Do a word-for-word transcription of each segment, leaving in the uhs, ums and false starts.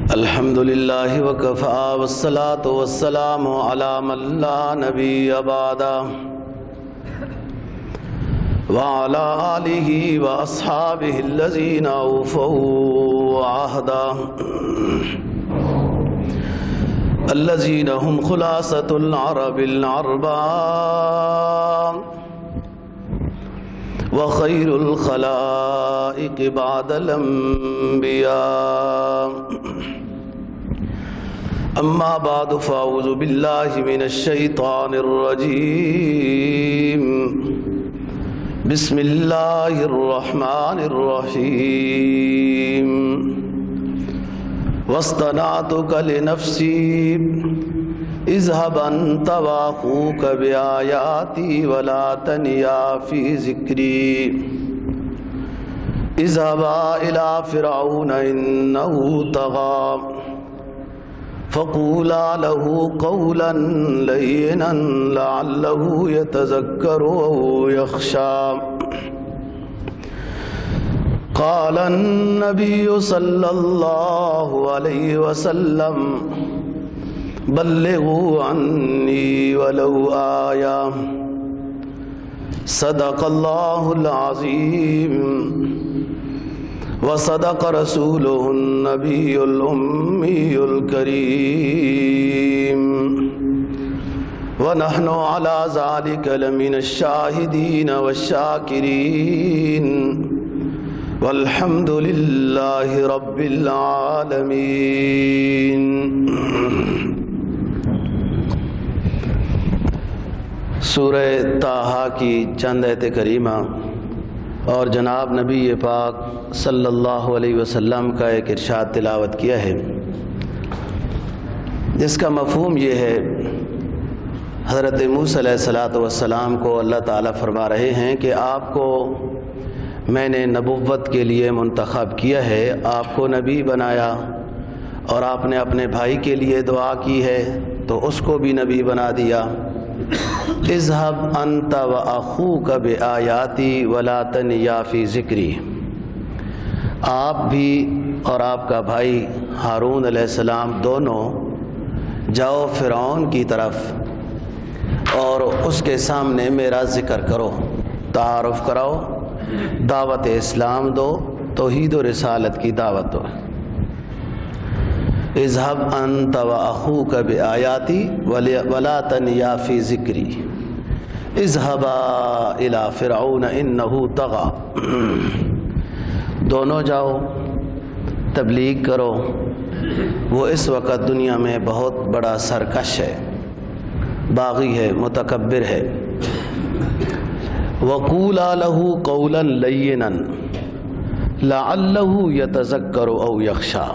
الحمد للہ وکفى والصلاة والسلام علی من لا نبی بعدہ وعلى آلہ واصحابہ الذین اوفوا عہدہ الذین هم خلاصة العرب العرباء وخير الخلائق بعد الأنبياء أما بعد فأعوذ بالله من الشيطان الرجيم بسم الله الرحمن الرحيم واصطنعتك لنفسي اذهب أنت وأخوك بآياتي ولا تنيا في ذكري اذهبا إلى فرعون إنه طغى فقولا له قولا لينا لعله يتذكر أو يخشى قال النبي صلى الله عليه وسلم بلغوا عني ولو آية صدق الله العظيم وصدق رسوله النبي الأمي الكريم ونحن على ذلك لمن الشاهدين والشاكرين والحمد لله رب العالمين. سورہ طٰہٰ کی چند آیت کریمہ اور جناب نبی پاک صلی اللہ علیہ وسلم کا ایک ارشاد تلاوت کیا ہے، جس کا مفہوم یہ ہے حضرت موسیٰ علیہ الصلوۃ والسلام کو اللہ تعالیٰ فرما رہے ہیں کہ آپ کو میں نے نبوت کے لیے منتخب کیا ہے، آپ کو نبی بنایا، اور آپ نے اپنے بھائی کے لیے دعا کی ہے تو اس کو بھی نبی بنا دیا. اذهب انت واخوک بآیاتی ولا تنیا فی ذکری، آپ بھی اور آپ کا بھائی ہارون علیہ السلام دونوں جاؤ فرعون کی طرف اور اس کے سامنے میرا ذکر کرو، تعارف کراؤ، دعوت اسلام دو، توحید و رسالت کی دعوت دو. اذهب انت واخوک بآیاتی ولا تنیا فی ذکری اذهبا الی فرعون انہ طغى، دونوں جاؤ تبلیغ کرو، وہ اس وقت دنیا میں بہت بڑا سرکش ہے، باغی ہے، متکبر ہے. وَقُولَا لَهُ قَوْلًا لَيِّنًا لَعَلَّهُ يَتَذَكَّرُ أَوْ يَخْشَىٰ.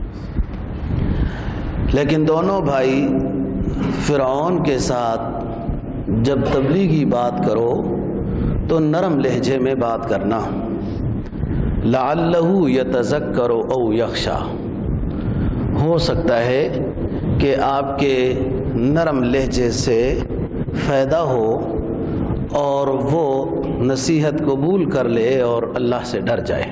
لیکن دونوں بھائی فرعون کے ساتھ جب تبلیغی بات کرو تو نرم لہجے میں بات کرنا، لَعَلَّهُ يَتَذَكَّرُ أَوْ يَخْشَىٰ، ہو سکتا ہے کہ آپ کے نرم لہجے سے فائدہ ہو اور وہ نصیحت قبول کر لے اور اللہ سے ڈر جائے.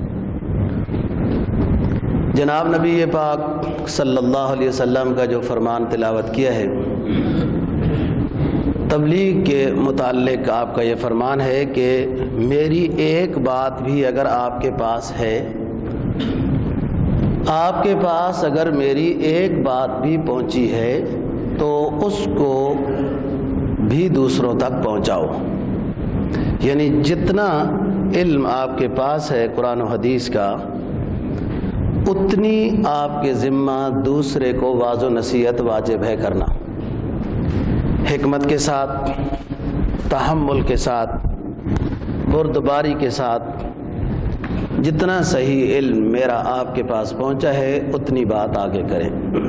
جناب نبی پاک صلی اللہ علیہ وسلم کا جو فرمان تلاوت کیا ہے، تبلیغ کے متعلق آپ کا یہ فرمان ہے کہ میری ایک بات بھی اگر آپ کے پاس ہے، آپ کے پاس اگر میری ایک بات بھی پہنچی ہے تو اس کو بھی دوسروں تک پہنچاؤ. یعنی جتنا علم آپ کے پاس ہے قرآن و حدیث کا، اتنی آپ کے ذمہ دوسرے کو واعظ و نصیحت واجب ہے کرنا، حکمت کے ساتھ، تحمل کے ساتھ، بردباری کے ساتھ. جتنا صحیح علم میرا آپ کے پاس پہنچا ہے اتنی بات آگے کریں.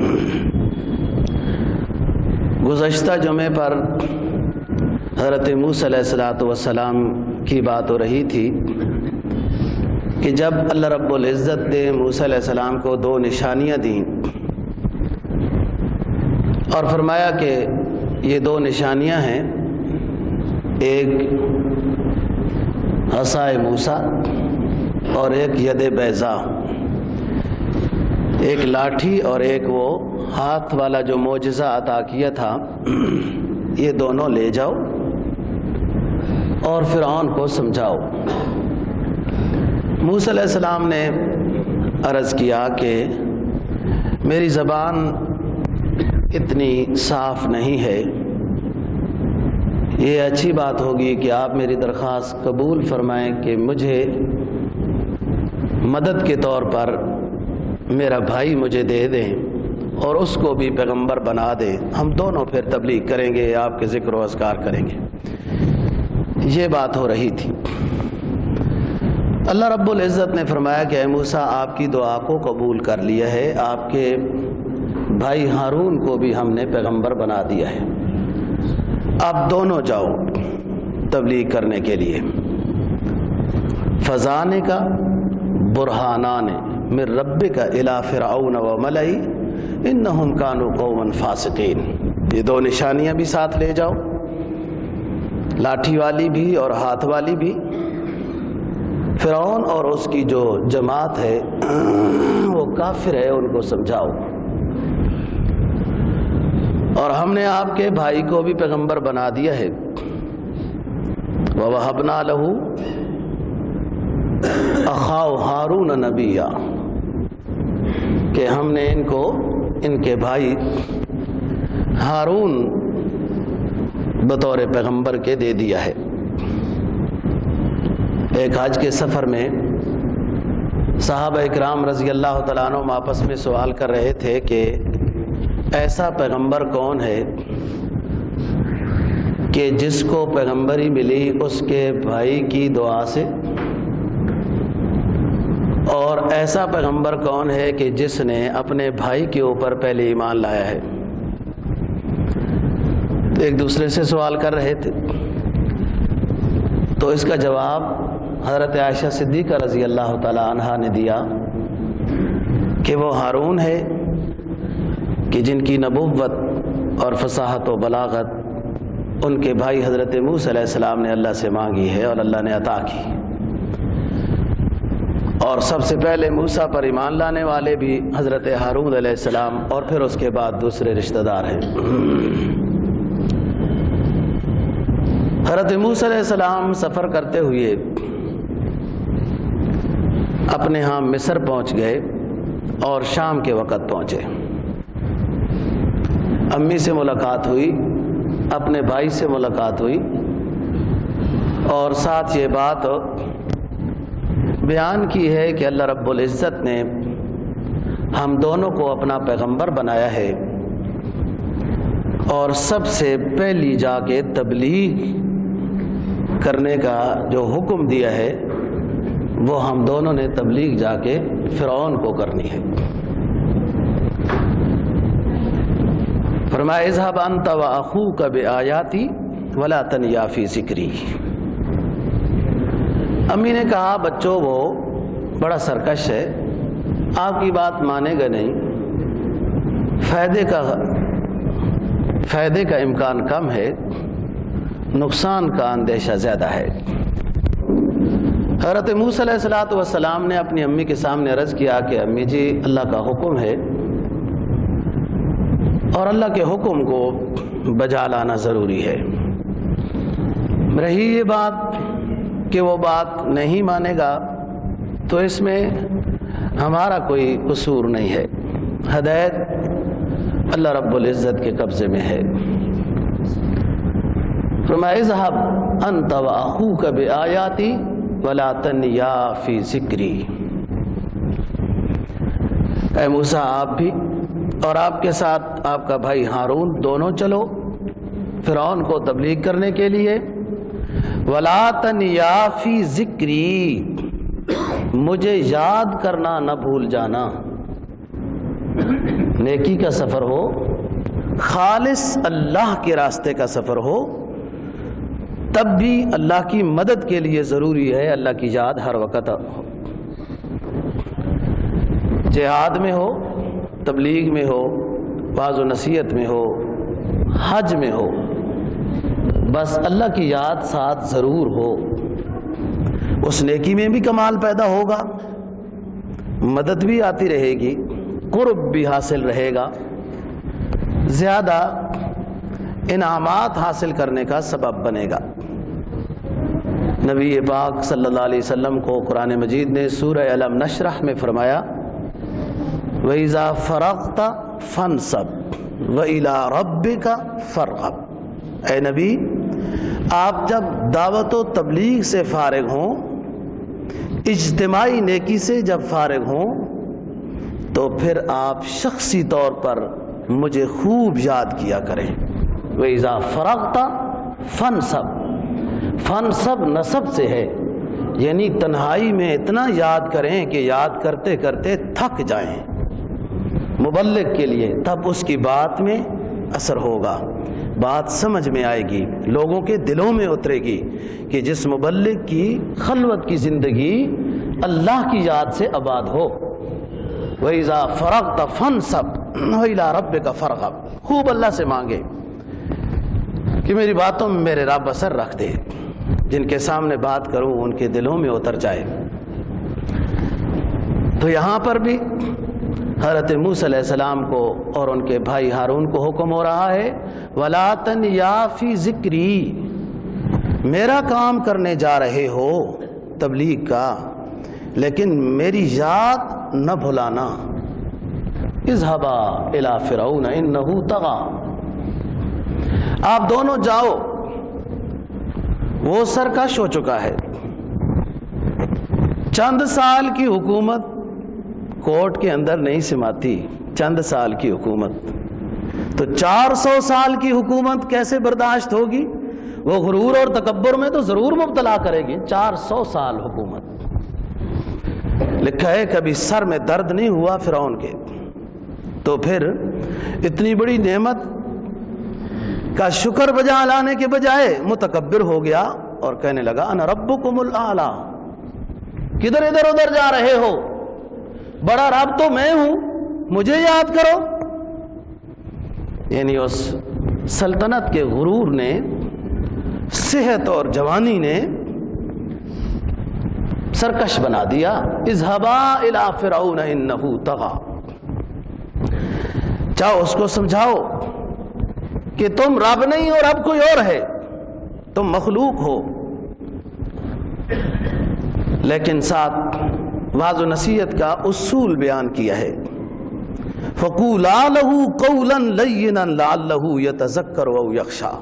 گزشتہ جمعے پر حضرت موسیٰ علیہ الصلوۃ والسلام کی بات ہو رہی تھی کہ جب اللہ رب العزت نے موسیٰ علیہ السلام کو دو نشانیاں دیں اور فرمایا کہ یہ دو نشانیاں ہیں، ایک عصائے موسیٰ اور ایک ید بیضا. ایک لاٹھی اور ایک وہ ہاتھ والا جو معجزہ عطا کیا تھا، یہ دونوں لے جاؤ اور فرعون کو سمجھاؤ۔ موسیٰ علیہ السلام نے عرض کیا کہ میری زبان اتنی صاف نہیں ہے، یہ اچھی بات ہوگی کہ آپ میری درخواست قبول فرمائیں کہ مجھے مدد کے طور پر میرا بھائی مجھے دے دیں اور اس کو بھی پیغمبر بنا دیں، ہم دونوں پھر تبلیغ کریں گے، آپ کے ذکر و اذکار کریں گے۔ یہ بات ہو رہی تھی۔ اللہ رب العزت نے فرمایا کہ اے موسیٰ، آپ کی دعا کو قبول کر لیا ہے، آپ کے بھائی ہارون کو بھی ہم نے پیغمبر بنا دیا ہے، آپ دونوں جاؤ تبلیغ کرنے کے لیے۔ فَذَانِکَ کا برہانان من ربک الی فرعون وملئہ انہم کانوا قوما فاسقین، یہ دو نشانیاں بھی ساتھ لے جاؤ، لاٹھی والی بھی اور ہاتھ والی بھی۔ فرعون اور اس کی جو جماعت ہے وہ کافر ہے، ان کو سمجھاؤ۔ اور ہم نے آپ کے بھائی کو بھی پیغمبر بنا دیا ہے۔ وَوَهَبْنَا لَهُ أَخَاهُ هَارُونَ نَبِيًّا، کہ ہم نے ان کو ان کے بھائی ہارون بطور پیغمبر کے دے دیا ہے۔ ایک حج کے سفر میں صحابہ اکرام رضی اللہ تعالیٰ عنہ آپس میں سوال کر رہے تھے کہ ایسا پیغمبر کون ہے کہ جس کو پیغمبری ملی اس کے بھائی کی دعا سے، اور ایسا پیغمبر کون ہے کہ جس نے اپنے بھائی کے اوپر پہلے ایمان لایا ہے۔ ایک دوسرے سے سوال کر رہے تھے، تو اس کا جواب حضرت عائشہ صدیقہ رضی اللہ تعالی عنہا نے دیا کہ وہ ہارون ہے کہ جن کی نبوت اور فصاحت و بلاغت ان کے بھائی حضرت موسیٰ علیہ السلام نے اللہ سے مانگی ہے اور اللہ نے عطا کی، اور سب سے پہلے موسیٰ پر ایمان لانے والے بھی حضرت ہارون علیہ السلام، اور پھر اس کے بعد دوسرے رشتہ دار ہیں۔ حضرت موسیٰ علیہ السلام سفر کرتے ہوئے اپنے ہاں مصر پہنچ گئے اور شام کے وقت پہنچے۔ امی سے ملاقات ہوئی، اپنے بھائی سے ملاقات ہوئی، اور ساتھ یہ بات بیان کی ہے کہ اللہ رب العزت نے ہم دونوں کو اپنا پیغمبر بنایا ہے، اور سب سے پہلی جا کے تبلیغ کرنے کا جو حکم دیا ہے وہ ہم دونوں نے تبلیغ جا کے فرعون کو کرنی ہے۔ فرمایا اذهب انت واخوک بآیاتی ولا تنیا فی ذکری۔ امی نے کہا بچوں وہ بڑا سرکش ہے، آپ کی بات مانے گا نہیں، فائدے کا فائدے کا امکان کم ہے، نقصان کا اندیشہ زیادہ ہے۔ حضرت موسیٰ علیہ الصلوۃ والسلام نے اپنی امی کے سامنے عرض کیا کہ امی جی اللہ کا حکم ہے اور اللہ کے حکم کو بجا لانا ضروری ہے۔ رہی یہ بات کہ وہ بات نہیں مانے گا تو اس میں ہمارا کوئی قصور نہیں ہے، ہدایت اللہ رب العزت کے قبضے میں ہے۔ فرمایا اذهب انت واخوک بآیاتی ولا تنیا فی ذکری۔ اے موسیٰ آپ بھی اور آپ کے ساتھ آپ کا بھائی ہارون دونوں چلو فرعون کو تبلیغ کرنے کے لیے، ولا تنیا فی ذکری، مجھے یاد کرنا نہ بھول جانا۔ نیکی کا سفر ہو، خالص اللہ کے راستے کا سفر ہو، تب بھی اللہ کی مدد کے لیے ضروری ہے اللہ کی یاد ہر وقت ہو۔ جہاد میں ہو، تبلیغ میں ہو، واعظ و نصیحت میں ہو، حج میں ہو، بس اللہ کی یاد ساتھ ضرور ہو، اس نیکی میں بھی کمال پیدا ہوگا، مدد بھی آتی رہے گی، قرب بھی حاصل رہے گا، زیادہ انعامات حاصل کرنے کا سبب بنے گا۔ نبی پاک صلی اللہ علیہ وسلم کو قرآن مجید نے سورہ الم نشرح میں فرمایا وَإِذَا فَرَغْتَ فَانْصَبْ وَإِلَىٰ رَبِّكَ فَارْغَب۔ اے نبی، آپ جب دعوت و تبلیغ سے فارغ ہوں، اجتماعی نیکی سے جب فارغ ہوں، تو پھر آپ شخصی طور پر مجھے خوب یاد کیا کریں۔ وَإِذَا فَرَغْتَ فَانْصَبْ، فَانْصَبْ نصب سے ہے، یعنی تنہائی میں اتنا یاد کریں کہ یاد کرتے کرتے تھک جائیں۔ مبلغ کے لیے تب اس کی بات میں اثر ہوگا، بات سمجھ میں آئے گی، لوگوں کے دلوں میں اترے گی کہ جس مبلغ کی خلوت کی زندگی اللہ کی یاد سے آباد ہو۔ وَإِذَا فَرَغْتَ فَانْصَبْ وَإِلَىٰ رَبِّكَ فَارْغَب، خوب اللہ سے مانگے کہ میری باتوں میں میرے رب اثر رکھ دے، جن کے سامنے بات کروں ان کے دلوں میں اتر جائے۔ تو یہاں پر بھی حضرت موسیٰ علیہ السلام کو اور ان کے بھائی ہارون کو حکم ہو رہا ہے وَلَا تَنْيَا فِي ذِكْرِي، میرا کام کرنے جا رہے ہو تبلیغ کا، لیکن میری یاد نہ بھلانا۔ اذهبا إِلَىٰ فِرْعَوْنَ إِنَّهُ طَغَىٰ، آپ دونوں جاؤ، وہ سرکش ہو چکا ہے۔ چند سال کی حکومت کوٹ کے اندر نہیں سماتی، چند سال کی حکومت، تو چار سو سال کی حکومت کیسے برداشت ہوگی؟ وہ غرور اور تکبر میں تو ضرور مبتلا کرے گی۔ چار سو سال حکومت، لکھا ہے کبھی سر میں درد نہیں ہوا فرعون کے، تو پھر اتنی بڑی نعمت کا شکر بجا لانے کے بجائے متکبر ہو گیا اور کہنے لگا انا ربکم الاعلی، کدھر ادھر ادھر جا رہے ہو، بڑا رب تو میں ہوں، مجھے یاد کرو۔ یعنی اس سلطنت کے غرور نے، صحت اور جوانی نے سرکش بنا دیا۔ اذهبا الى فرعون انه طغى، چاہو اس کو سمجھاؤ کہ تم رب نہیں ہو، رب کوئی اور ہے، تم مخلوق ہو، لیکن ساتھ واضح و نصیحت کا اصول بیان کیا ہے فَقُولَا لَهُ قَوْلًا لَيِّنًا لَعَلَّهُ يَتَذَكَّرُ أَوْ يَخْشَىٰ۔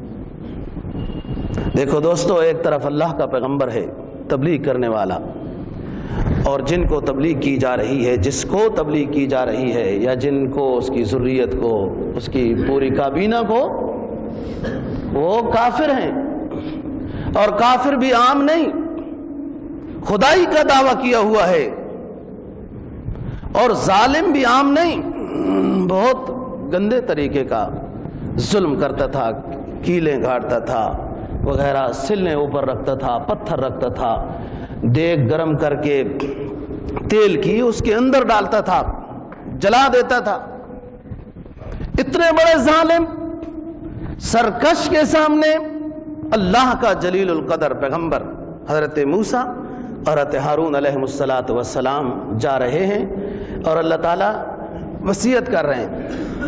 دیکھو دوستو، ایک طرف اللہ کا پیغمبر ہے تبلیغ کرنے والا، اور جن کو تبلیغ کی جا رہی ہے، جس کو تبلیغ کی جا رہی ہے، یا جن کو، اس کی ذریت کو، اس کی پوری کابینہ کو، وہ کافر ہیں، اور کافر بھی عام نہیں، خدائی کا دعویٰ کیا ہوا ہے، اور ظالم بھی عام نہیں، بہت گندے طریقے کا ظلم کرتا تھا، کیلیں گاڑتا تھا وغیرہ، سلنے اوپر رکھتا تھا، پتھر رکھتا تھا، دیگ گرم کر کے تیل کی اس کے اندر ڈالتا تھا، جلا دیتا تھا۔ اتنے بڑے ظالم سرکش کے سامنے اللہ کا جلیل القدر پیغمبر حضرت موسیٰ اور حضرت ہارون علیہ السلام جا رہے ہیں، اور اللہ تعالیٰ وصیت کر رہے ہیں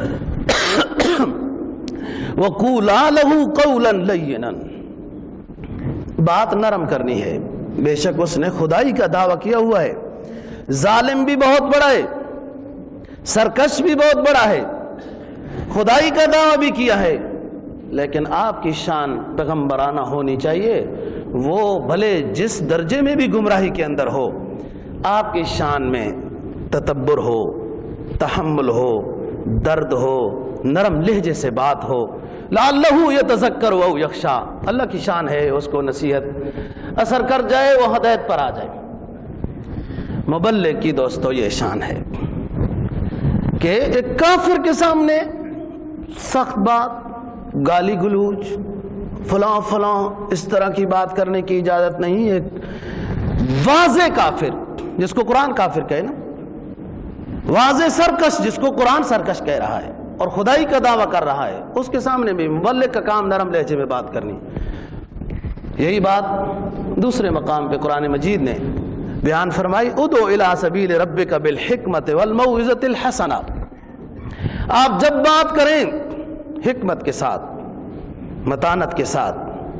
وَقُولَا لَهُ قَوْلًا لَيِّنًا، بات نرم کرنی ہے، بے شک اس نے خدائی کا دعویٰ کیا ہوا ہے، ظالم بھی بہت بڑا ہے، سرکش بھی بہت بڑا ہے، خدائی کا دعویٰ بھی کیا ہے، لیکن آپ کی شان پیغمبرانہ ہونی چاہیے، وہ بھلے جس درجے میں بھی گمراہی کے اندر ہو، آپ کی شان میں تتبر ہو، تحمل ہو، درد ہو، نرم لہجے سے بات ہو، لعلہ یتذکر او یخشی، اللہ کی شان ہے اس کو نصیحت اثر کر جائے، وہ ہدایت پر آ جائے۔ مبلغ کی دوستو یہ شان ہے کہ ایک کافر کے سامنے سخت بات، گالی گلوچ، فلاں فلاں اس طرح کی بات کرنے کی اجازت نہیں۔ ایک واضح کافر جس کو قرآن کافر کہے نا، واضح سرکش جس کو قرآن سرکش کہہ رہا ہے اور خدائی کا دعویٰ کر رہا ہے، اس کے سامنے بھی مبلغ کا کام نرم لہجے میں بات کرنی۔ یہی بات دوسرے مقام پہ قرآن مجید نے بیان فرمائی ادعو الی سبیل ربک بالحکمت والموعظۃ الحسنہ، آپ جب بات کریں حکمت کے ساتھ، متانت کے ساتھ،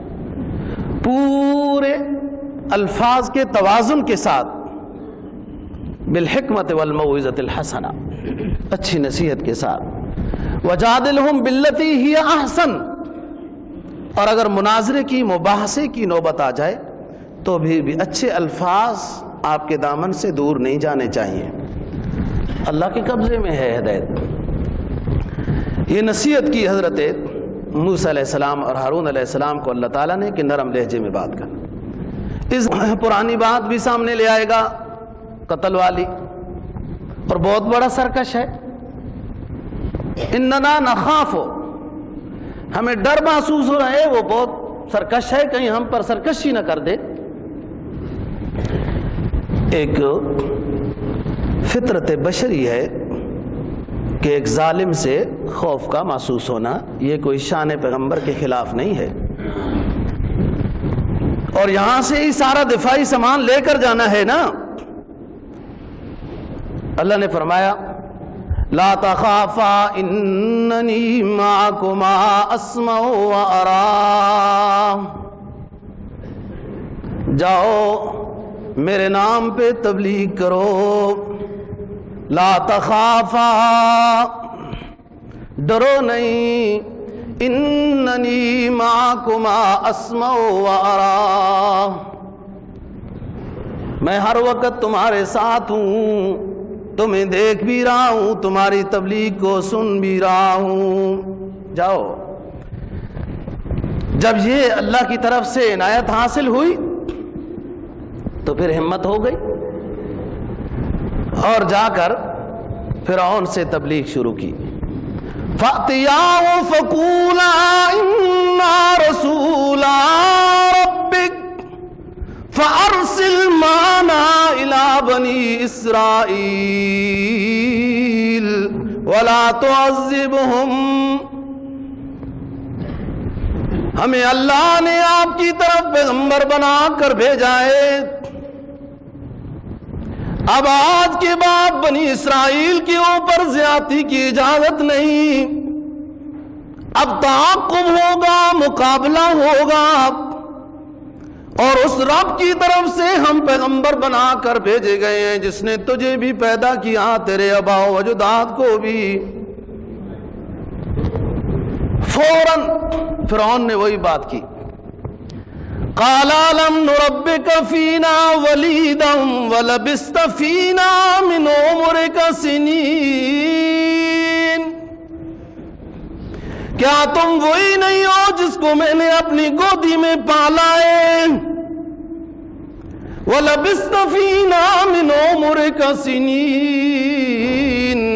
پورے الفاظ کے توازن کے ساتھ، بالحکمت والموعظۃ الحسنہ، اچھی نصیحت کے ساتھ، وجادلہم باللتی ہی احسن، اور اگر مناظرے کی مباحثے کی نوبت آ جائے تو بھی, بھی اچھے الفاظ آپ کے دامن سے دور نہیں جانے چاہیے۔ اللہ کے قبضے میں ہے ہدایت۔ یہ نصیحت کی حضرت موسیٰ علیہ السلام اور ہارون علیہ السلام کو اللہ تعالیٰ نے کہ نرم لہجے میں بات کر، اس پرانی بات بھی سامنے لے آئے گا قتل والی، اور بہت بڑا سرکش ہے۔ اننا نخاف، ہمیں ڈر محسوس ہو رہا ہے، وہ بہت سرکش ہے، کہیں ہم پر سرکشی نہ کر دے۔ ایک فطرت بشری ہے کہ ایک ظالم سے خوف کا محسوس ہونا، یہ کوئی شان پیغمبر کے خلاف نہیں ہے، اور یہاں سے ہی سارا دفاعی سامان لے کر جانا ہے نا۔ اللہ نے فرمایا لا تخافا اننی معکما اسمع و ارا، جاؤ میرے نام پہ تبلیغ کرو، لا تخافا ڈرو نہیں، اننی معکما اسمع و ارا، میں ہر وقت تمہارے ساتھ ہوں، تمہیں دیکھ بھی رہا ہوں، تمہاری تبلیغ کو سن بھی رہا ہوں، جاؤ۔ جب یہ اللہ کی طرف سے عنایت حاصل ہوئی تو پھر ہمت ہو گئی، اور جا کر فرعون سے تبلیغ شروع کی۔ فَأْتِيَاهُ فَقُولَا إِنَّا رَسُولَا رَبِّكَ فَأَرْسِلْ مَعَنَا إِلَى بَنِي إِسْرَائِيلَ وَلَا تُعَذِّبْهُمْ، ہمیں اللہ نے آپ کی طرف پیغمبر بنا کر بھیجا ہے، اب آج کے بعد بنی اسرائیل کے اوپر زیادتی کی اجازت نہیں، اب تعاقب ہوگا، مقابلہ ہوگا، اور اس رب کی طرف سے ہم پیغمبر بنا کر بھیجے گئے ہیں جس نے تجھے بھی پیدا کیا، تیرے آبا و اجداد کو بھی۔ فوراً فرعون نے وہی بات کی، قال لم نربك فينا وليدا ولبست فينا من عمرك سنين، کیا تم وہی نہیں ہو جس کو میں نے اپنی گودی میں پالا ہے؟ وَلَبِثْتَ فِينَا مِنْ عُمُرِكَ سِنِينَ،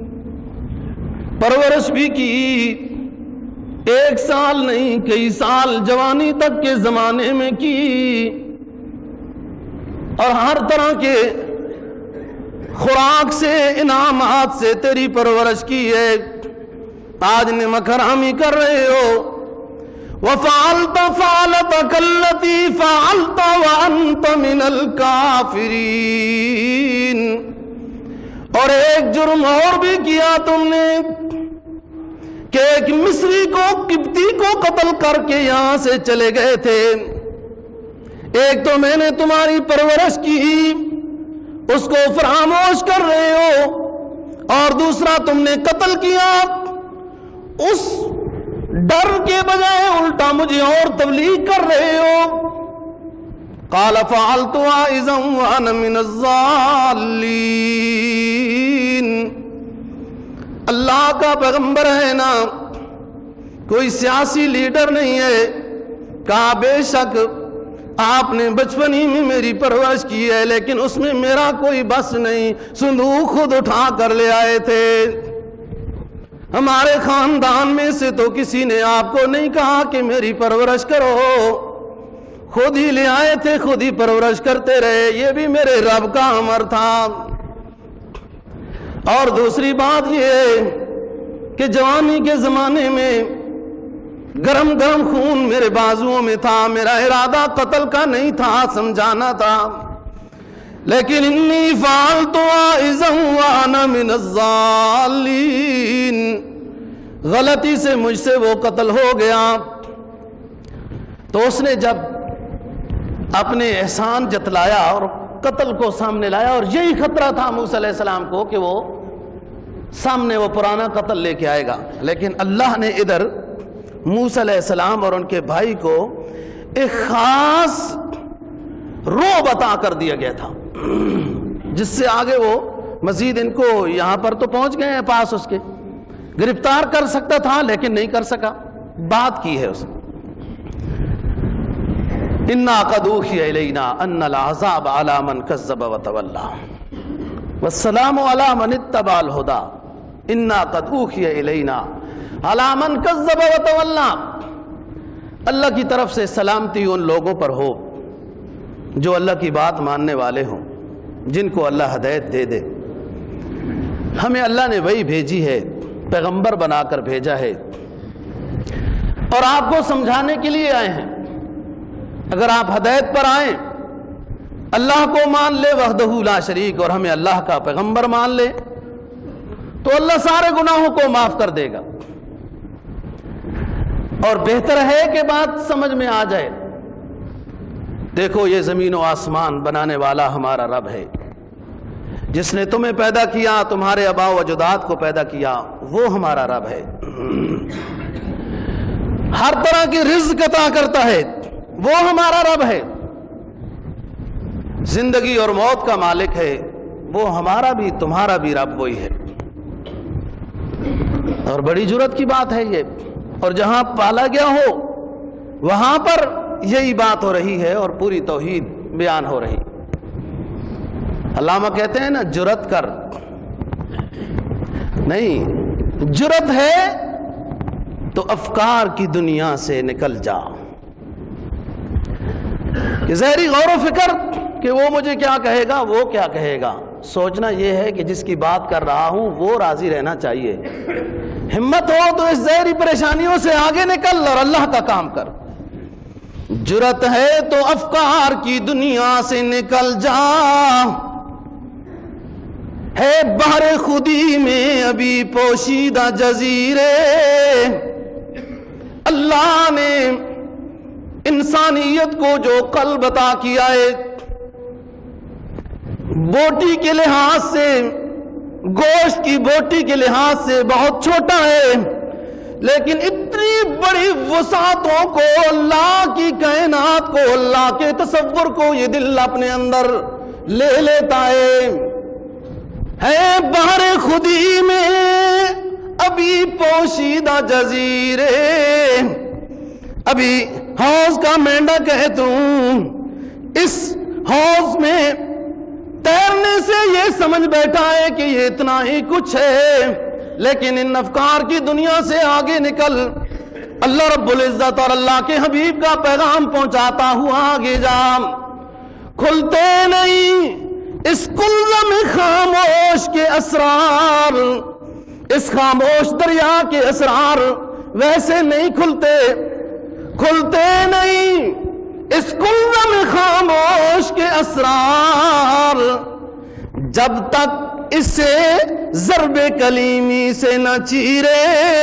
پرورش بھی کی، ایک سال نہیں کئی سال جوانی تک کے زمانے میں کی، اور ہر طرح کے خوراک سے، انعامات سے تیری پرورش کی ہے، آج نعمت حرامی کر رہے ہو۔ وَفَعَلْتَ فَعَلَتَكَ الَّتِي فَعَلْتَ وَأَنْتَ مِنَ الْكَافِرِينَ، اور ایک جرم اور بھی کیا تم نے کہ ایک مصری کو، قبطی کو قتل کر کے یہاں سے چلے گئے تھے۔ ایک تو میں نے تمہاری پرورش کی، اس کو فراموش کر رہے ہو، اور دوسرا تم نے قتل کیا، اس ڈر کے بجائے الٹا مجھے اور تبلیغ کر رہے ہو۔ قال فعلتها اذا وانا من الضالين، اللہ کا پیغمبر ہے نا، کوئی سیاسی لیڈر نہیں ہے، کہا بے شک آپ نے بچپنی میں میری پرورش کی ہے، لیکن اس میں میرا کوئی بس نہیں، صندوق خود اٹھا کر لے آئے تھے، ہمارے خاندان میں سے تو کسی نے آپ کو نہیں کہا کہ میری پرورش کرو، خود ہی لے آئے تھے، خود ہی پرورش کرتے رہے، یہ بھی میرے رب کا امر تھا۔ اور دوسری بات یہ ہے کہ جوانی کے زمانے میں گرم گرم خون میرے بازوؤں میں تھا، میرا ارادہ قتل کا نہیں تھا، سمجھانا تھا، لیکن انی فعلت اذا وانا من الضالین، غلطی سے مجھ سے وہ قتل ہو گیا۔ تو اس نے جب اپنے احسان جتلایا اور قتل کو سامنے لایا، اور یہی خطرہ تھا موسیٰ علیہ السلام کو کہ وہ سامنے وہ پرانا قتل لے کے آئے گا، لیکن اللہ نے ادھر موسیٰ علیہ السلام اور ان کے بھائی کو ایک خاص رعب عطا کر دیا گیا تھا، جس سے آگے وہ مزید ان کو یہاں پر تو پہنچ گئے ہیں پاس اس کے، گرفتار کر سکتا تھا لیکن نہیں کر سکا، بات کی ہے اس نے اِنَّا قَدْ أُوحِيَ إِلَيْنَا أَنَّ الْعَذَابَ عَلَى مَنْ كَذَّبَ وَتَوَلَّى وَالسَّلَامُ عَلَى مَنِ اتَّبَعَ الْهُدَى اِنَّا قَدْ أُوحِيَ إِلَيْنَا عَلَى مَنْ كَذَّبَ وَتَوَلَّى۔ اللہ کی طرف سے سلامتی ان لوگوں پر ہو جو اللہ کی بات ماننے والے ہوں، جن کو اللہ ہدایت دے دے۔ ہمیں اللہ نے وہی بھیجی ہے، پیغمبر بنا کر بھیجا ہے، اور آپ کو سمجھانے کے لیے آئے ہیں۔ اگر آپ ہدایت پر آئیں، اللہ کو مان لے وحدہ لا شریک، اور ہمیں اللہ کا پیغمبر مان لے، تو اللہ سارے گناہوں کو معاف کر دے گا۔ اور بہتر ہے کہ بات سمجھ میں آ جائے، دیکھو یہ زمین و آسمان بنانے والا ہمارا رب ہے، جس نے تمہیں پیدا کیا، تمہارے آباء و اجداد کو پیدا کیا، وہ ہمارا رب ہے۔ ہر طرح کی رزق عطا کرتا ہے، وہ ہمارا رب ہے۔ زندگی اور موت کا مالک ہے، وہ ہمارا بھی تمہارا بھی رب وہی ہے۔ اور بڑی جرت کی بات ہے یہ، اور جہاں پالا گیا ہو وہاں پر یہی بات ہو رہی ہے اور پوری توحید بیان ہو رہی۔ علامہ کہتے ہیں نا، جرت کر نہیں، جرت ہے تو افکار کی دنیا سے نکل جا۔ کہ ظاہری غور و فکر کہ وہ مجھے کیا کہے گا، وہ کیا کہے گا، سوچنا یہ ہے کہ جس کی بات کر رہا ہوں وہ راضی رہنا چاہیے۔ ہمت ہو تو اس ظاہری پریشانیوں سے آگے نکل اور اللہ کا کام کر۔ جرت ہے تو افکار کی دنیا سے نکل جا، ہے بحر خودی میں ابھی پوشیدہ جزیرے۔ اللہ نے انسانیت کو جو قلب عطا کیا ہے، بوٹی کے لحاظ سے، گوشت کی بوٹی کے لحاظ سے بہت چھوٹا ہے، لیکن اتنی بڑی وسعتوں کو، اللہ کی کائنات کو، اللہ کے تصور کو یہ دل اپنے اندر لے لیتا ہے۔ ہے بحر خودی میں ابھی پوشیدہ جزیرے، ابھی حوض کا مینڈک ہے تو اس حوض میں تیرنے سے یہ سمجھ بیٹھا ہے کہ یہ اتنا ہی کچھ ہے، لیکن ان افکار کی دنیا سے آگے نکل، اللہ رب العزت اور اللہ کے حبیب کا پیغام پہنچاتا ہوا آگے جا۔ کھلتے نہیں اس کلم خاموش کے اسرار، اس خاموش دریا کے اسرار ویسے نہیں کھلتے، کھلتے نہیں اس کلم خاموش کے اسرار، جب تک اسے ضرب کلیمی سے نہ چیرے۔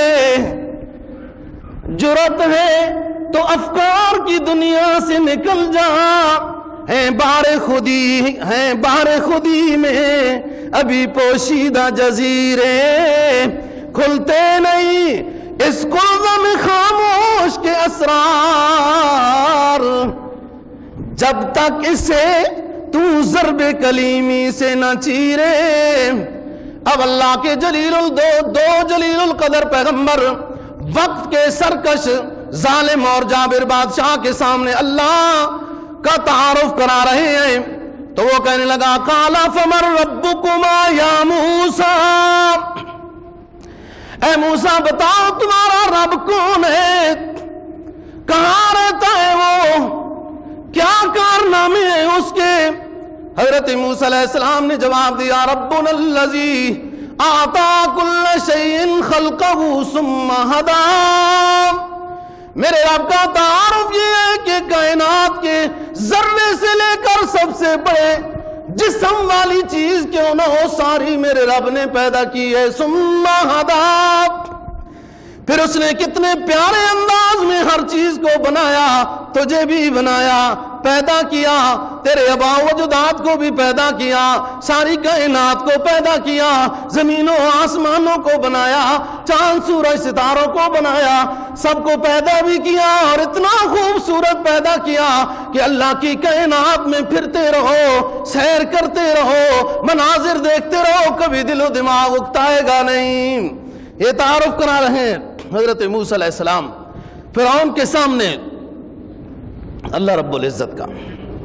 جرت ہے تو افکار کی دنیا سے نکل جا، ہیں بحر خودی، ہیں بحر خودی میں ابھی پوشیدہ جزیرے، کھلتے نہیں اس کلم خاموش کے اسرار، جب تک اسے تو ضرب کلیمی سے نہ چیرے۔ اب اللہ کے جلیل الدو دو جلیل القدر پیغمبر وقت کے سرکش ظالم اور جابر بادشاہ کے سامنے اللہ کا تعارف کرا رہے ہیں، تو وہ کہنے لگا قال فمن ربکما یا موسیٰ، اے موسیٰ بتاؤ تمہارا رب کون ہے، کہاں رہتا ہے وہ، کیا کارنامے ہیں اس کے۔ حضرت موسیٰ علیہ السلام نے جواب دیا ربنا الذی اعطا کل شیء خلقہ ثم ہدی، میرے رب کا تعارف یہ ہے کہ کائنات کے ذرے سے لے کر سب سے بڑے جسم والی چیز کیوں نہ ہو ساری میرے رب نے پیدا کی ہے. ثم ہدی، پھر اس نے کتنے پیارے انداز میں ہر چیز کو بنایا، تجھے بھی بنایا، پیدا کیا، تیرے آباء و اجداد کو بھی پیدا کیا، ساری کائنات کو پیدا کیا، زمین و آسمانوں کو بنایا، چاند سورج ستاروں کو بنایا، سب کو پیدا بھی کیا، اور اتنا خوبصورت پیدا کیا کہ اللہ کی کائنات میں پھرتے رہو، سیر کرتے رہو، مناظر دیکھتے رہو، کبھی دل و دماغ اکتائے گا نہیں. یہ تعارف کرا رہے ہیں حضرت موسیٰ علیہ السلام فرعون کے سامنے اللہ رب العزت کا.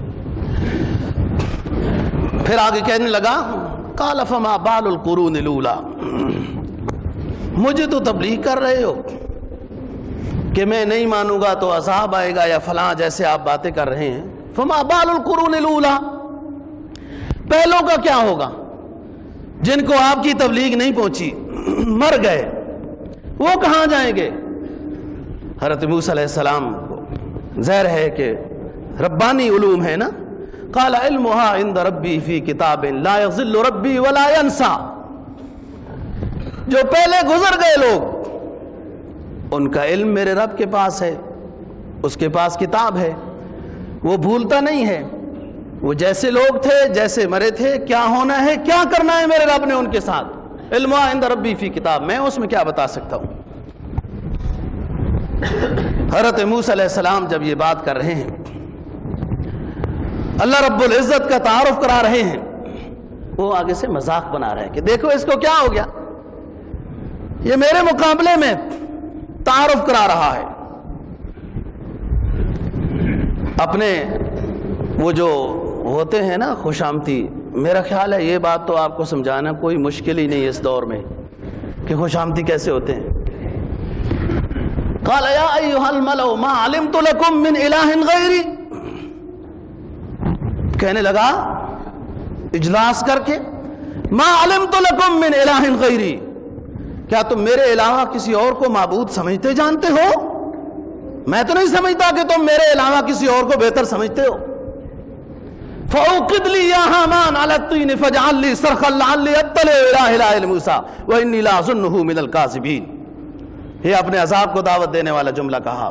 پھر آگے کہنے لگا قال فما بال القرون الاولی، مجھے تو تبلیغ کر رہے ہو کہ میں نہیں مانوں گا تو عذاب آئے گا یا فلاں، جیسے آپ باتیں کر رہے ہیں. فما بال القرون الاولی، پہلوں کا کیا ہوگا جن کو آپ کی تبلیغ نہیں پہنچی، مر گئے، وہ کہاں جائیں گے؟ حضرت موسیٰ علیہ السلام کو ظاہر ہے کہ ربانی علوم ہے نا. قال علمها عند ربی فی کتاب لا یضل ربی ولا ینسا. جو پہلے گزر گئے لوگ، ان کا علم میرے رب کے پاس ہے، اس کے پاس کتاب ہے، وہ بھولتا نہیں ہے. وہ جیسے لوگ تھے، جیسے مرے تھے، کیا ہونا ہے، کیا کرنا ہے میرے رب نے ان کے ساتھ. علم عند ربی فی کتاب، میں اس میں کیا بتا سکتا ہوں. حضرت موسیٰ علیہ السلام جب یہ بات کر رہے ہیں، اللہ رب العزت کا تعارف کرا رہے ہیں، وہ آگے سے مذاق بنا رہے ہیں کہ دیکھو اس کو کیا ہو گیا، یہ میرے مقابلے میں تعارف کرا رہا ہے. اپنے وہ جو ہوتے ہیں نا خوش آمدی، میرا خیال ہے یہ بات تو آپ کو سمجھانا کوئی مشکل ہی نہیں اس دور میں کہ خوش آمدی کیسے ہوتے ہیں. قال یا ایھا الملأ ما علمت لکم من الہ غیری، کہنے لگا اجلاس کر کے، ما علمت لکم من الہ غیری، کیا تم میرے علاوہ کسی اور کو معبود سمجھتے جانتے ہو؟ میں تو نہیں سمجھتا کہ تم میرے علاوہ کسی اور کو بہتر سمجھتے ہو. فَأَوْقِدْ لِي يَا هَامَانُ عَلَى الطِّينِ فَاجْعَلْ لِي صَرْخًا لَعَلِّي أَطَّلِعُ إِلَىٰ إِلَٰهِ مُوسَىٰ وَإِنِّي لَأَظُنُّهُ مِنَ الْكَاذِبِينَ. یہ اپنے عذاب کو دعوت دینے والا جملہ کہا.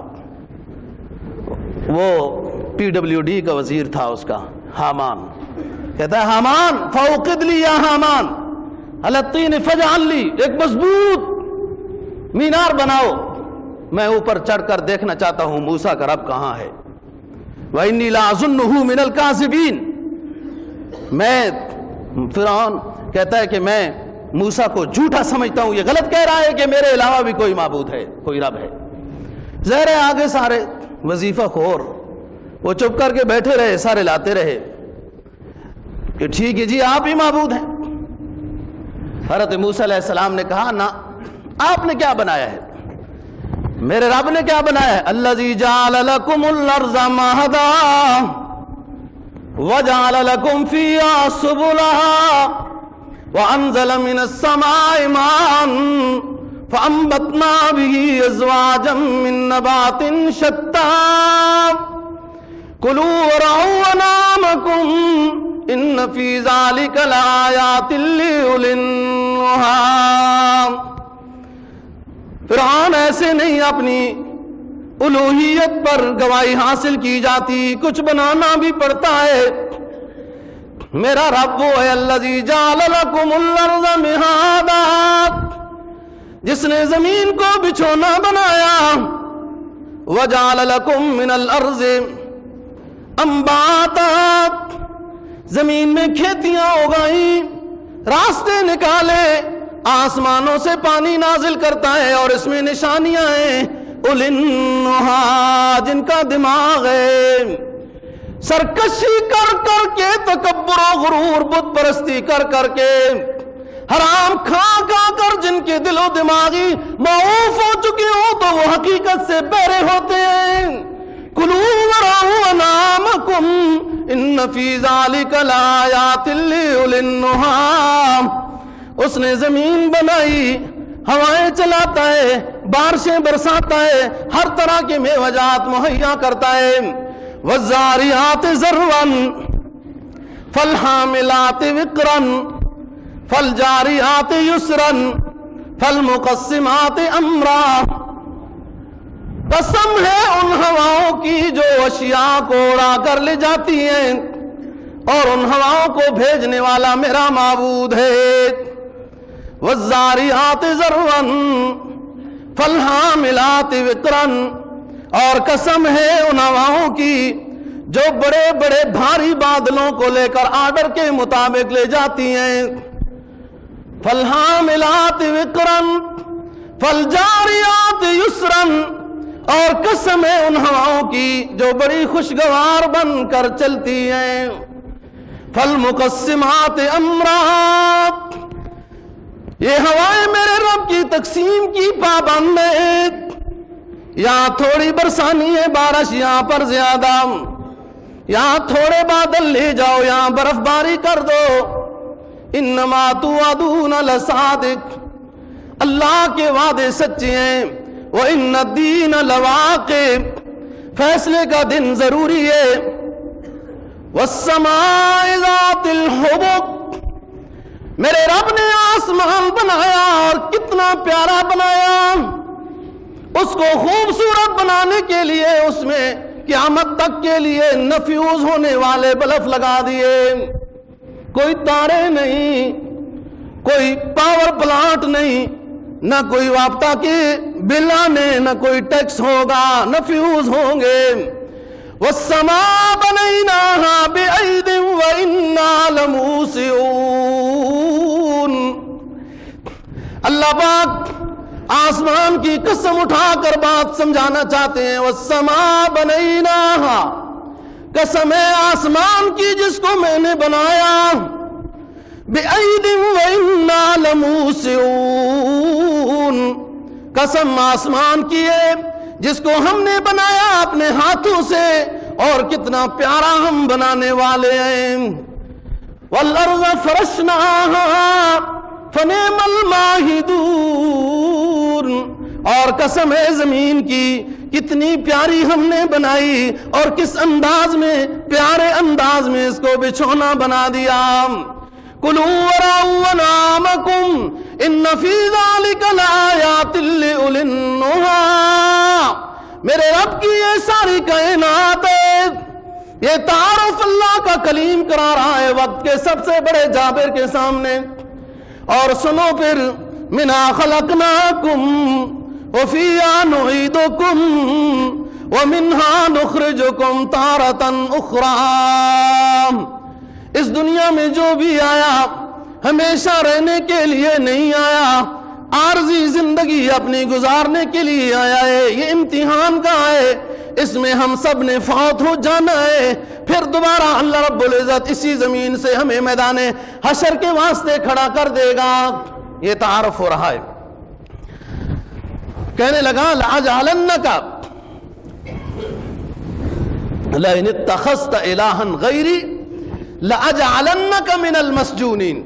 وہ پی ڈبلیو ڈی کا وزیر تھا اس کا، حامان. کہتا ہے حامان فَأَوْقِدْ لِي يَا هَامَانُ عَلَى الطِّينِ فَاجْعَلْ لِي، ایک مضبوط مینار بناؤ، میں اوپر چڑھ کر دیکھنا چاہتا ہوں موسیٰ کا رب کہاں ہے. وَإِنِّي لَأَظُنُّهُ مِنَ الْكَاذِبِينَ. میں فرعون کہتا ہے کہ میں موسیٰ کو جھوٹا سمجھتا ہوں، یہ غلط کہہ رہا ہے کہ میرے علاوہ بھی کوئی معبود ہے، کوئی رب ہے. ظاہر ہے آگے سارے وظیفہ خور وہ چپ کر کے بیٹھے رہے، سارے لاتے رہے کہ ٹھیک ہے جی آپ ہی معبود ہیں. حضرت موسیٰ علیہ السلام نے کہا نہ، آپ نے کیا بنایا ہے، میرے رب نے کیا بنایا ہے. الذی جعل لکم الارض مہدا وجعل لکم فیہا سبلا وانزل من السماء ماء فانبتنا به ازواجا من نبات شتى کلوا وارعوا انعامکم ان فی ذلک لآیات لأولی النہی. فرعون ایسے نہیں اپنی الوہیت پر گواہی حاصل کی جاتی، کچھ بنانا بھی پڑتا ہے. میرا رب وہ ہے الذی جعل لکم الارض مہادا، جس نے زمین کو بچھونا بنایا. وجعل لکم من الارض انباتا، زمین میں کھیتیاں اگائیں، راستے نکالے، آسمانوں سے پانی نازل کرتا ہے، اور اس میں نشانیاں ہیں اولِ النہی، جن کا دماغ ہے. سرکشی کر کر کے، تکبر و غرور، بت پرستی کر کر کے، حرام کھا کھا کر جن کے دل و دماغی معوف ہو چکے ہوں تو وہ حقیقت سے بہرے ہوتے ہیں. کلوا وارعوا انعامکم ان فی ذلک لآیات لأولی النہی. اس نے زمین بنائی، ہوائیں چلاتا ہے، بارشیں برساتا ہے، ہر طرح کے میوہ جات مہیا کرتا ہے. والذاریات ذروا، فالحاملات وقرا فالجاریات یسرا فالمقسمات امرا، قسم ہے ان ہواؤں کی جو اشیاء کو اڑا کر لے جاتی ہیں، اور ان ہواؤں کو بھیجنے والا میرا معبود ہے۔ والزاریات ذروا فالحاملات وقرا، اور قسم ہے ان ہواؤں کی جو بڑے بڑے بھاری بادلوں کو لے کر آرڈر کے مطابق لے جاتی ہیں۔ فالحاملات وقرا فالجاریات یسرا، اور قسم ہے ان ہواؤں کی جو بڑی خوشگوار بن کر چلتی ہیں۔ فالمقسمات امرا، یہ ہوائیں میرے رب کی تقسیم کی پابند ہیں، یہاں تھوڑی برسانی ہے بارش، یہاں پر زیادہ، یہاں تھوڑے بادل لے جاؤ، یہاں برف باری کر دو۔ انما توعدون لصادق، اللہ کے وعدے سچے ہیں۔ وَإِنَّ الدِّينَ لَوَاقِعٌ، فیصلے کا دن ضروری ہے۔ وَالسَّمَاءِ ذَاتِ الْحُبُقِ، میرے رب نے آسمان بنایا اور کتنا پیارا بنایا، اس کو خوبصورت بنانے کے لیے اس میں قیامت تک کے لیے نفیوز ہونے والے بلف لگا دیے۔ کوئی تارے نہیں، کوئی پاور پلانٹ نہیں، نہ کوئی وابطہ کی بل آنے، نہ کوئی ٹیکس ہوگا، نفیوز ہوں گے۔ والسماء بنيناها بأيد وإنا لموسعون، اللہ پاک آسمان کی قسم اٹھا کر بات سمجھانا چاہتے ہیں۔ والسماء بنيناها، قسم ہے آسمان کی جس کو میں نے بنایا، بِأَيْدٍ وَإِنَّا لَمُوسِعُونَ، قسم آسمان کی ہے جس کو ہم نے بنایا اپنے ہاتھوں سے، اور کتنا پیارا ہم بنانے والے ہیں۔ وَالْأَرْضَ فَرَشْنَاهَا فَنِعْمَ الْمَاهِدُونَ، اور قسم ہے زمین کی کتنی پیاری ہم نے بنائی، اور کس انداز میں، پیارے انداز میں اس کو بچھونا بنا دیا۔ کُلُوا وَرَعُوا وَنَعَامَكُمْ إِنَّ فِي ذَلِكَ لَآيَاتٍ لِأُولِي النُّهَىٰ، میرے رب کی یہ ساری کائنات ہے، یہ تعارف اللہ کا کلیم کرا رہا ہے وقت کے سب سے بڑے جابر کے سامنے۔ اور سنو پھر، مِنْهَا خَلَقْنَاكُمْ وَفِيهَا نُعِيدُكُمْ وَمِنْهَا نُخْرِجُكُمْ تَارَةً أُخْرَىٰ، اس دنیا میں جو بھی آیا ہمیشہ رہنے کے لیے نہیں آیا، عارضی زندگی اپنی گزارنے کے لیے آیا ہے۔ یہ امتحان کا ہے، اس میں ہم سب نے فوت ہو جانا ہے، پھر دوبارہ اللہ رب العزت اسی زمین سے ہمیں میدان حشر کے واسطے کھڑا کر دے گا۔ یہ تعارف ہو رہا ہے۔ کہنے لگا لَأَجْعَلَنَّكَ لَئِنِ اتَّخَذْتَ إِلَٰهًا غَيْرِي لَأَجْعَلَنَّكَ مِنَ الْمَسْجُونِينَ،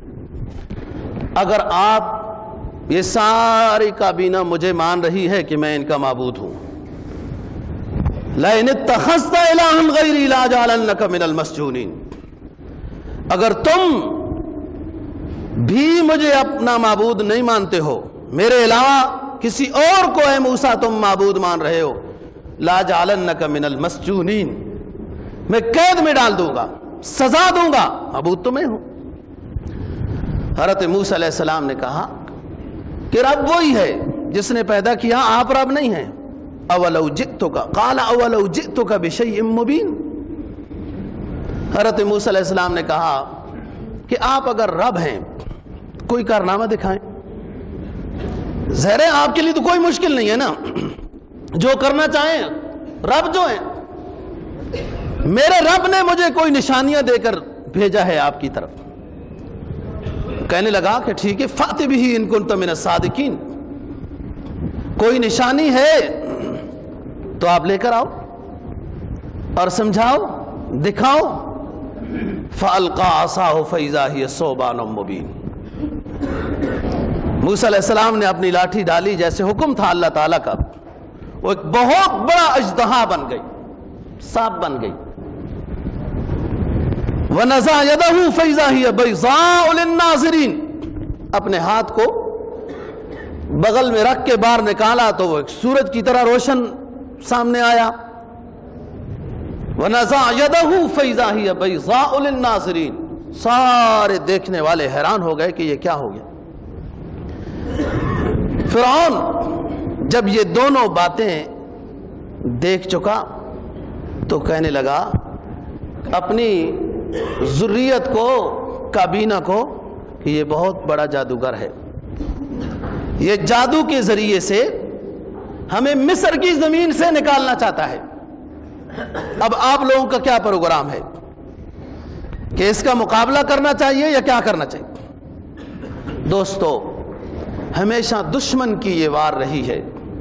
اگر آپ، یہ ساری کابینہ مجھے مان رہی ہے کہ میں ان کا معبود ہوں، لَئِنِ اتَّخَذْتَ إِلَٰهًا غَيْرِي لَأَجْعَلَنَّكَ مِنَ الْمَسْجُونِينَ، اگر تم بھی مجھے اپنا معبود نہیں مانتے ہو، میرے علاوہ کسی اور کو اے موسیٰ تم معبود مان رہے ہو، لَأَجْعَلَنَّكَ مِنَ الْمَسْجُونِينَ، میں قید میں ڈال دوں گا، سزا دوں گا، معبود تو میں ہوں۔ حضرت موسیٰ علیہ السلام نے کہا کہ رب وہی ہے جس نے پیدا کیا، آپ رب نہیں ہیں۔ اولو جئتک قال اولو جئتک بشیء مبین، حضرت موسیٰ علیہ السلام نے کہا کہ آپ اگر رب ہیں کوئی کارنامہ دکھائیں۔ ظاہر ہے آپ کے لیے تو کوئی مشکل نہیں ہے نا، جو کرنا چاہیں، رب جو ہیں، میرے رب نے مجھے کوئی نشانیاں دے کر بھیجا ہے آپ کی طرف۔ کہنے لگا کہ ٹھیک ہے، فَأْتِ بِهِ إِن كُنتَ مِنَ الصَّادِقِينَ، کوئی نشانی ہے تو آپ لے کر آؤ اور سمجھاؤ، دکھاؤ۔ فَأَلْقَىٰ عَصَاهُ فَإِذَا هِيَ ثُعْبَانٌ مُّبِينٌ، موسیٰ علیہ السلام نے اپنی لاٹھی ڈالی جیسے حکم تھا اللہ تعالیٰ کا، وہ ایک بہت بڑا اژدہا بن گئی، سانپ بن گئی۔ وَنَزَعَ يَدَهُ فَإِذَا هِيَ بَيْضَاءُ لِلنَّاظِرِينَ، اپنے ہاتھ کو بغل میں رکھ کے باہر نکالا تو وہ ایک سورج کی طرح روشن سامنے آیا. وَنَزَعَ يَدَهُ فَإِذَا هِيَ بَيْضَاءُ لِلنَّاظِرِينَ، سارے دیکھنے والے حیران ہو گئے کہ یہ کیا ہو گیا. فرعون جب یہ دونوں باتیں دیکھ چکا تو کہنے لگا اپنی ذریت کو، کابینہ کو، کہ یہ بہت بڑا جادوگر ہے، یہ جادو کے ذریعے سے ہمیں مصر کی زمین سے نکالنا چاہتا ہے. اب آپ لوگوں کا کیا پروگرام ہے کہ اس کا مقابلہ کرنا چاہیے یا کیا کرنا چاہیے؟ دوستو، ہمیشہ دشمن کی یہ وار رہی ہے.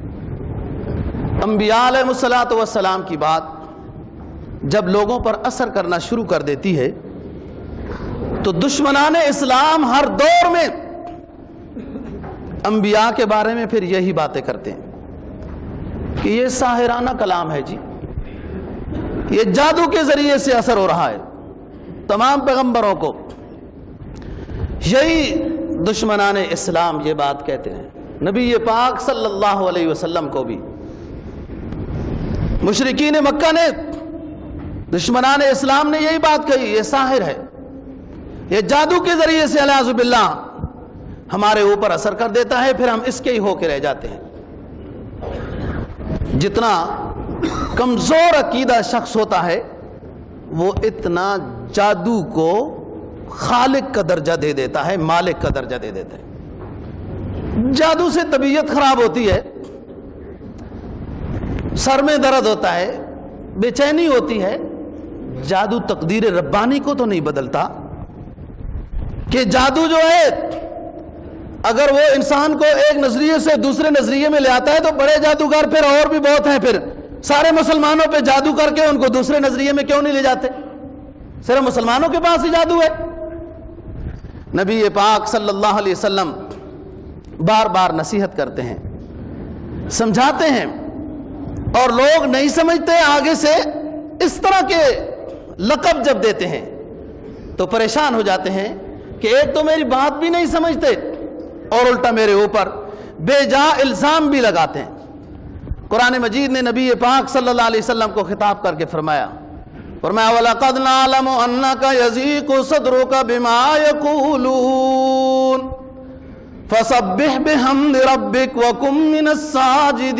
انبیاء علیہ الصلوۃ والسلام کی بات جب لوگوں پر اثر کرنا شروع کر دیتی ہے تو دشمنان اسلام ہر دور میں انبیاء کے بارے میں پھر یہی باتیں کرتے ہیں کہ یہ ساحرانہ کلام ہے جی، یہ جادو کے ذریعے سے اثر ہو رہا ہے. تمام پیغمبروں کو یہی دشمنان اسلام یہ بات کہتے ہیں. نبی پاک صلی اللہ علیہ وسلم کو بھی مشرکین مکہ نے، دشمنان اسلام نے یہی بات کہی، یہ ساحر ہے، یہ جادو کے ذریعے سے اعوذ باللہ ہمارے اوپر اثر کر دیتا ہے، پھر ہم اس کے ہی ہو کے رہ جاتے ہیں. جتنا کمزور عقیدہ شخص ہوتا ہے وہ اتنا جادو کو خالق کا درجہ دے دیتا ہے، مالک کا درجہ دے دیتا ہے. جادو سے طبیعت خراب ہوتی ہے، سر میں درد ہوتا ہے، بے چینی ہوتی ہے. جادو تقدیر ربانی کو تو نہیں بدلتا کہ جادو جو ہے اگر وہ انسان کو ایک نظریے سے دوسرے نظریے میں لے آتا ہے تو بڑے جادوگر پھر اور بھی بہت ہیں، پھر سارے مسلمانوں پہ جادو کر کے ان کو دوسرے نظریے میں کیوں نہیں لے جاتے؟ صرف مسلمانوں کے پاس ہی جادو ہے. نبی پاک صلی اللہ علیہ وسلم بار بار نصیحت کرتے ہیں، سمجھاتے ہیں، اور لوگ نہیں سمجھتے، آگے سے اس طرح کے لقب جب دیتے ہیں تو پریشان ہو جاتے ہیں کہ ایک تو میری بات بھی نہیں سمجھتے اور الٹا میرے اوپر بے جا الزام بھی لگاتے ہیں. قرآن مجید نے نبی پاک صلی اللہ علیہ وسلم کو خطاب کر کے فرمایا فرمایا وَلَقَدْ نَعْلَمُ أَنَّكَ يَضِيقُ صَدْرُكَ بِمَا يَقُولُونَ فَسَبِّحْ بِحَمْدِ رَبِّكَ وَكُن مِّنَ السَّاجِدِينَ.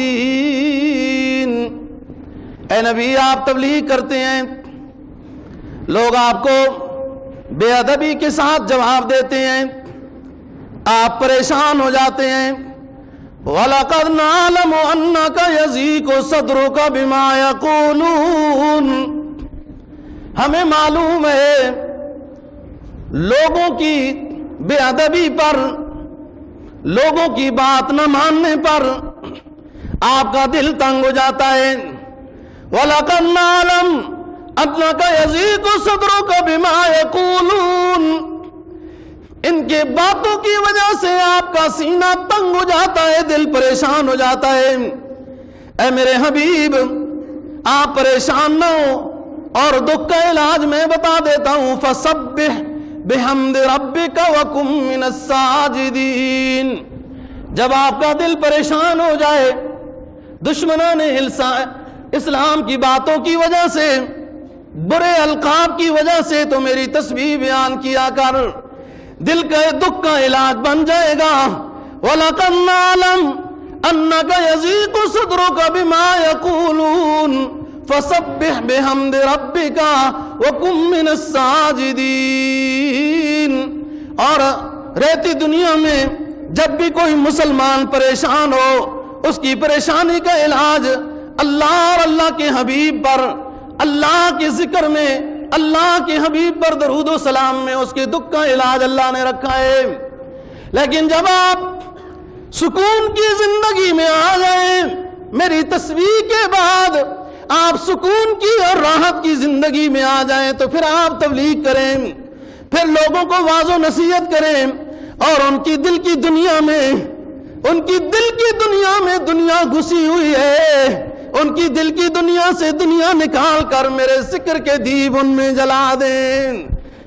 اے نبی، آپ تبلیغ کرتے ہیں، لوگ آپ کو بے ادبی کے ساتھ جواب دیتے ہیں، آپ پریشان ہو جاتے ہیں. وَلَقَدْ نَعْلَمُ أَنَّكَ يَضِيقُ صَدْرُكَ بِمَا يَقُولُونَ. ہمیں معلوم ہے لوگوں کی بے ادبی پر، لوگوں کی بات نہ ماننے پر آپ کا دل تنگ ہو جاتا ہے. وَلَقَدْ نَعْلَمُ أَنَّكَ يَضِيقُ صَدْرُكَ بِمَا يَقُولُونَ. ان کے باتوں کی وجہ سے آپ کا سینہ تنگ ہو جاتا ہے، دل پریشان ہو جاتا ہے. اے میرے حبیب، آپ پریشان نہ ہو، اور دکھ کا علاج میں بتا دیتا ہوں. فَسَبِّحْ بِحَمْدِ رَبِّكَ وَكُن مِّنَ السَّاجِدِينَ. جب آپ کا دل پریشان ہو جائے دشمنان اسلام کی باتوں کی وجہ سے، برے القاب کی وجہ سے، تو میری تسبیح بیان کیا کر، دل کے دکھ کا علاج بن جائے گا. وَلَقَدْ نَعْلَمُ أَنَّكَ يَضِيقُ صَدْرُكَ بِمَا يَقُولُونَ فَسَبِّحْ بِحَمْدِ رَبِّكَ وَكُن مِّنَ السَّاجِدِينَ. اور رہتی دنیا میں جب بھی کوئی مسلمان پریشان ہو، اس کی پریشانی کا علاج اللہ اور اللہ کے حبیب پر، اللہ کے ذکر میں، اللہ کے حبیب پر درود و سلام میں اس کے دکھ کا علاج اللہ نے رکھا ہے. لیکن جب آپ سکون کی زندگی میں آ جائیں، میری تسبیح کے بعد آپ سکون کی اور راحت کی زندگی میں آ جائیں، تو پھر آپ تبلیغ کریں، پھر لوگوں کو واعظ و نصیحت کریں، اور ان کی دل کی دنیا میں، ان کی دل کی دنیا میں دنیا گھسی ہوئی ہے، ان کی دل کی دنیا سے دنیا نکال کر میرے ذکر کے دیپ ان میں جلا دیں.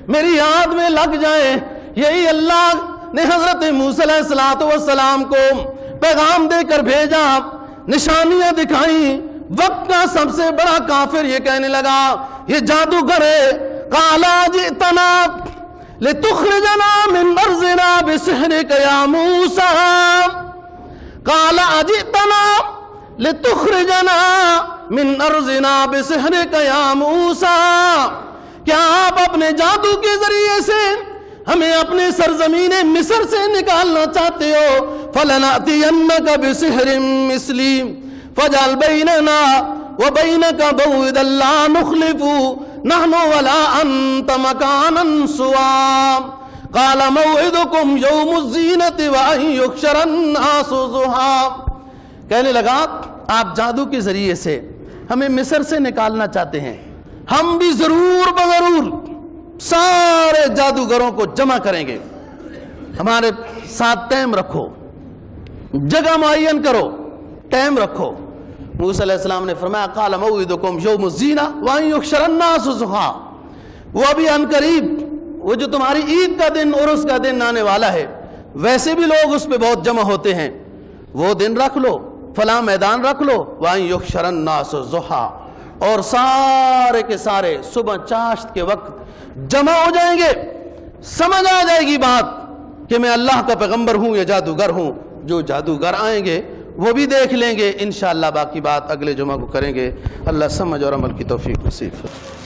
میری یاد میں لگ جائیں۔ یہی اللہ نے حضرت موسیٰ علیہ السلام کو پیغام دے کر بھیجا، نشانیاں دکھائیں۔ وقت کا سب سے بڑا کافر یہ کہنے لگا یہ جادوگر ہے۔ قَالَ جِئْتَنَا لِتُخْرِجَنَا مِنْ أَرْضِنَا بِسِحْرِكَ يَا مُوسَىٰ قَالَ أَجِئْتَنَا لِتُخْرِجَنَا مِنْ أَرْضِنَا بِسِحْرِكَ يَا مُوسَىٰ، کیا آپ اپنے جادو کے ذریعے سے ہمیں اپنے سرزمین مصر سے نکالنا چاہتے ہو؟ فَلَنَأْتِيَنَّكَ بِسِحْرٍ مِثْلِي فَاجْعَلْ بَيْنَنَا وَبَيْنَكَ مَوْعِدًا لَا نُخْلِفُ نَحْنُ وَلَا أَنْتَ مَكَانًا سُوًى قَالَ مَوْعِدُكُمْ يَوْمُ الزِّينَةِ وَأَنْ يُحْشَرَ النَّاسُ ضُحًى۔ کہنے لگا آپ جادو کے ذریعے سے ہمیں مصر سے نکالنا چاہتے ہیں، ہم بھی ضرور بضرور سارے جادوگروں کو جمع کریں گے، ہمارے ساتھ ٹائم رکھو، جگہ معین کرو، ٹائم رکھو۔ موسیٰ علیہ السلام نے فرمایا قال موعدکم یوم الزینہ وان یحشر الناس ضحیٰ، وہ ابھی ان قریب وہ جو تمہاری عید کا دن اور اس کا دن آنے والا ہے، ویسے بھی لوگ اس پہ بہت جمع ہوتے ہیں، وہ دن رکھ لو، فلاں میدان رکھ لو، وان یحشر الناس ضحیٰ، اور سارے کے سارے صبح چاشت کے وقت جمع ہو جائیں گے۔ سمجھ آ جائے گی بات کہ میں اللہ کا پیغمبر ہوں یا جادوگر ہوں۔ جو جادوگر آئیں گے وہ بھی دیکھ لیں گے، انشاءاللہ باقی بات اگلے جمعہ کو کریں گے۔ اللہ سمجھ اور عمل کی توفیق نصیب فرمائے۔